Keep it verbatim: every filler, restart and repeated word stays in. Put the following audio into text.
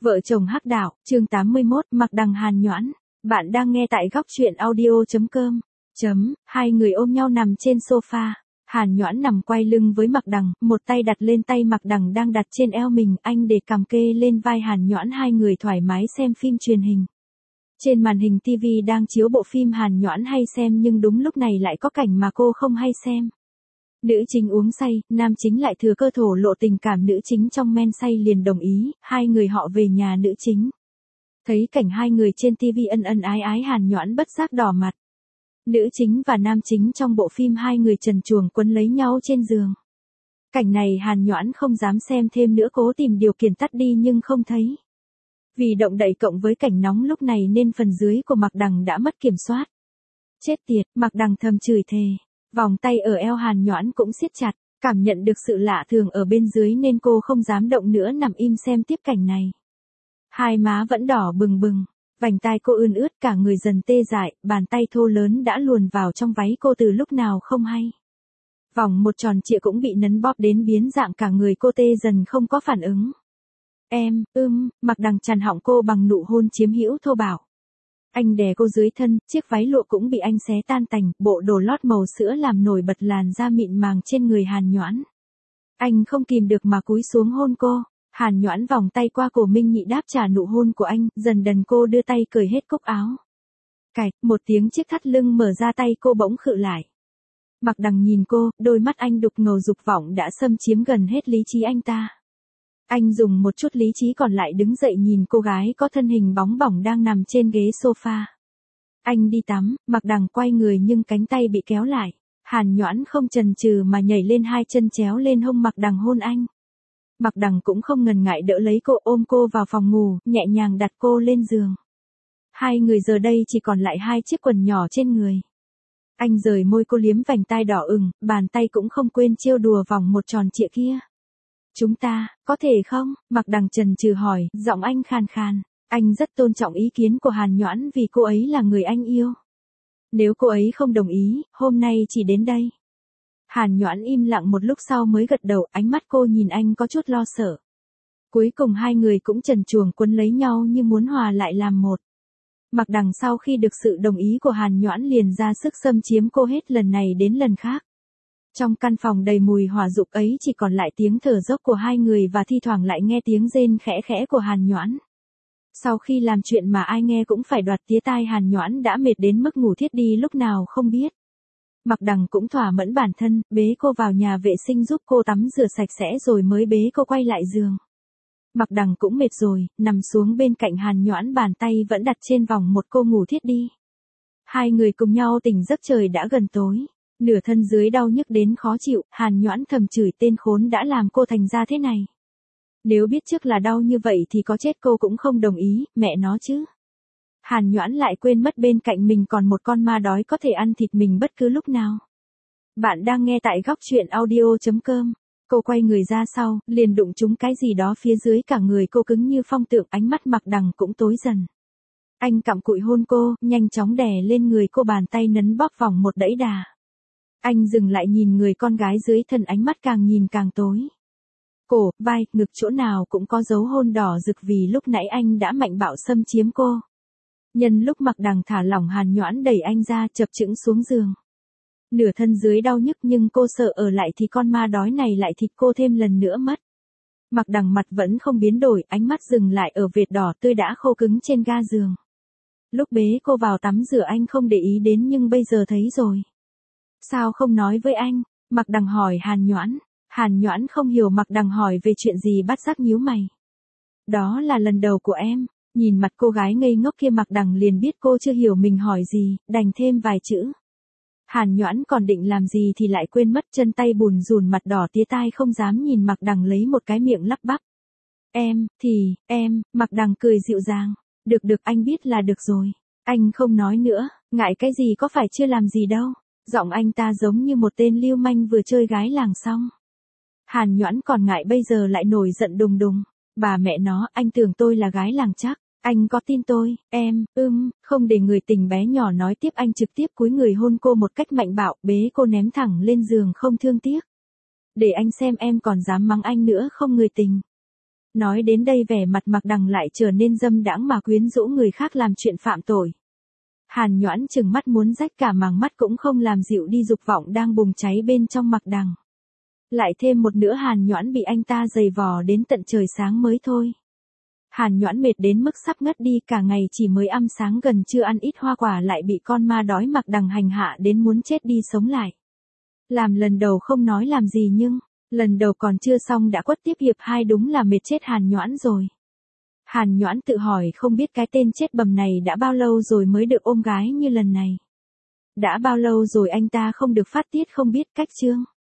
Vợ chồng hắc đạo, chương tám mươi mốt, Mạc Đằng Hàn Nhoãn. Bạn đang nghe tại góc truyện audio.com. Chấm, hai người ôm nhau nằm trên sofa. Hàn Nhoãn nằm quay lưng với Mạc Đằng, một tay đặt lên tay Mạc Đằng đang đặt trên eo mình, anh để cằm kê lên vai Hàn Nhoãn, hai người thoải mái xem phim truyền hình. Trên màn hình ti vi đang chiếu bộ phim Hàn Nhoãn hay xem, nhưng đúng lúc này lại có cảnh mà cô không hay xem. Nữ chính uống say, nam chính lại thừa cơ thổ lộ tình cảm, nữ chính trong men say liền đồng ý, hai người họ về nhà nữ chính. Thấy cảnh hai người trên ti vi ân ân ái ái, Hàn Nhoãn bất giác đỏ mặt. Nữ chính và nam chính trong bộ phim hai người trần truồng quấn lấy nhau trên giường. Cảnh này Hàn Nhoãn không dám xem thêm nữa, cố tìm điều khiển tắt đi nhưng không thấy. Vì động đậy cộng với cảnh nóng lúc này nên phần dưới của Mạc Đằng đã mất kiểm soát. Chết tiệt, Mạc Đằng thầm chửi thề. Vòng tay ở eo Hàn Nhoãn cũng siết chặt, cảm nhận được sự lạ thường ở bên dưới nên cô không dám động nữa, nằm im xem tiếp cảnh này. Hai má vẫn đỏ bừng bừng, vành tai cô ươn ướt, cả người dần tê dại, bàn tay thô lớn đã luồn vào trong váy cô từ lúc nào không hay. Vòng một tròn trịa cũng bị nấn bóp đến biến dạng, cả người cô tê dần không có phản ứng. Em, ưm, Mạc Đằng chằn họng cô bằng nụ hôn chiếm hữu thô bạo. Anh đè cô dưới thân, chiếc váy lụa cũng bị anh xé tan tành, bộ đồ lót màu sữa làm nổi bật làn da mịn màng trên người Hàn Nhoãn. Anh không kìm được mà cúi xuống hôn cô. Hàn Nhoãn vòng tay qua cổ Minh Nhị đáp trả nụ hôn của anh, dần dần cô đưa tay cởi hết cúc áo. Cạch, một tiếng chiếc thắt lưng mở ra, tay cô bỗng khựng lại. Mạc Đằng nhìn cô, đôi mắt anh đục ngầu dục vọng đã xâm chiếm gần hết lý trí anh ta. Anh dùng một chút lý trí còn lại đứng dậy nhìn cô gái có thân hình bóng bỏng đang nằm trên ghế sofa. Anh đi tắm, Mạc Đằng quay người nhưng cánh tay bị kéo lại. Hàn Nhoãn không chần chừ mà nhảy lên, hai chân chéo lên hông Mạc Đằng hôn anh. Mạc Đằng cũng không ngần ngại đỡ lấy cô, ôm cô vào phòng ngủ, nhẹ nhàng đặt cô lên giường. Hai người giờ đây chỉ còn lại hai chiếc quần nhỏ trên người. Anh rời môi cô, liếm vành tai đỏ ửng, bàn tay cũng không quên trêu đùa vòng một tròn trịa kia. Chúng ta, có thể không? Mạc Đằng chần chừ hỏi, giọng anh khàn khàn. Anh rất tôn trọng ý kiến của Hàn Nhoãn vì cô ấy là người anh yêu. Nếu cô ấy không đồng ý, hôm nay chỉ đến đây. Hàn Nhoãn im lặng một lúc sau mới gật đầu, ánh mắt cô nhìn anh có chút lo sợ. Cuối cùng hai người cũng trần truồng quấn lấy nhau như muốn hòa lại làm một. Mạc Đằng sau khi được sự đồng ý của Hàn Nhoãn liền ra sức xâm chiếm cô hết lần này đến lần khác. Trong căn phòng đầy mùi hỏa dục ấy chỉ còn lại tiếng thở dốc của hai người và thi thoảng lại nghe tiếng rên khẽ khẽ của Hàn Nhoãn. Sau khi làm chuyện mà ai nghe cũng phải đoạt tía tai, Hàn Nhoãn đã mệt đến mức ngủ thiếp đi lúc nào không biết. Mạc Đằng cũng thỏa mãn bản thân, bế cô vào nhà vệ sinh giúp cô tắm rửa sạch sẽ rồi mới bế cô quay lại giường. Mạc Đằng cũng mệt rồi, nằm xuống bên cạnh Hàn Nhoãn, bàn tay vẫn đặt trên vòng một cô ngủ thiếp đi. Hai người cùng nhau tỉnh giấc, trời đã gần tối. Nửa thân dưới đau nhức đến khó chịu, Hàn Nhoãn thầm chửi tên khốn đã làm cô thành ra thế này. Nếu biết trước là đau như vậy thì có chết cô cũng không đồng ý, mẹ nó chứ. Hàn Nhoãn lại quên mất bên cạnh mình còn một con ma đói có thể ăn thịt mình bất cứ lúc nào. Bạn đang nghe tại góc truyện audio.com. Cô quay người ra sau, liền đụng trúng cái gì đó phía dưới, cả người cô cứng như phong tượng, ánh mắt Mạc Đằng cũng tối dần. Anh cặm cụi hôn cô, nhanh chóng đè lên người cô, bàn tay nấn bóp vòng một đẫy đà. Anh dừng lại nhìn người con gái dưới thân, ánh mắt càng nhìn càng tối. Cổ, vai, ngực chỗ nào cũng có dấu hôn đỏ rực vì lúc nãy anh đã mạnh bạo xâm chiếm cô. Nhân lúc Mạc Đằng thả lỏng, Hàn Nhoãn đẩy anh ra, chập chững xuống giường. Nửa thân dưới đau nhức nhưng cô sợ ở lại thì con ma đói này lại thịt cô thêm lần nữa mất. Mạc Đằng mặt vẫn không biến đổi, ánh mắt dừng lại ở vệt đỏ tươi đã khô cứng trên ga giường. Lúc bế cô vào tắm rửa anh không để ý đến nhưng bây giờ thấy rồi. Sao không nói với anh? Mạc Đằng hỏi Hàn Nhoãn. Hàn Nhoãn không hiểu Mạc Đằng hỏi về chuyện gì, bắt giác nhíu mày. Đó là lần đầu của em. Nhìn mặt cô gái ngây ngốc kia, Mạc Đằng liền biết cô chưa hiểu mình hỏi gì, đành thêm vài chữ. Hàn Nhoãn còn định làm gì thì lại quên mất, chân tay bùn rùn, mặt đỏ tía tai không dám nhìn Mạc Đằng, lấy một cái miệng lắp bắp. Em, thì, em, Mạc Đằng cười dịu dàng. Được được, anh biết là được rồi. Anh không nói nữa, ngại cái gì, có phải chưa làm gì đâu. Giọng anh ta giống như một tên lưu manh vừa chơi gái làng xong. Hàn Nhoãn còn ngại, bây giờ lại nổi giận đùng đùng. Bà mẹ nó, anh tưởng tôi là gái làng chắc. Anh có tin tôi, em, ưm, không để người tình bé nhỏ nói tiếp, anh trực tiếp cúi người hôn cô một cách mạnh bạo, bế cô ném thẳng lên giường không thương tiếc. Để anh xem em còn dám mắng anh nữa không người tình. Nói đến đây vẻ mặt Mạc Đằng lại trở nên dâm đãng mà quyến rũ người khác làm chuyện phạm tội. Hàn Nhoãn chừng mắt muốn rách cả màng mắt cũng không làm dịu đi dục vọng đang bùng cháy bên trong Mạc Đằng. Lại thêm một nữa Hàn Nhoãn bị anh ta giày vò đến tận trời sáng mới thôi. Hàn Nhoãn mệt đến mức sắp ngất đi, cả ngày chỉ mới ăn sáng gần trưa, ăn ít hoa quả lại bị con ma đói Mạc Đằng hành hạ đến muốn chết đi sống lại. Làm lần đầu không nói làm gì nhưng, lần đầu còn chưa xong đã quất tiếp hiệp hai, đúng là mệt chết Hàn Nhoãn rồi. Hàn Nhoãn tự hỏi không biết cái tên chết bầm này đã bao lâu rồi mới được ôm gái như lần này. Đã bao lâu rồi anh ta không được phát tiết không biết cách chương.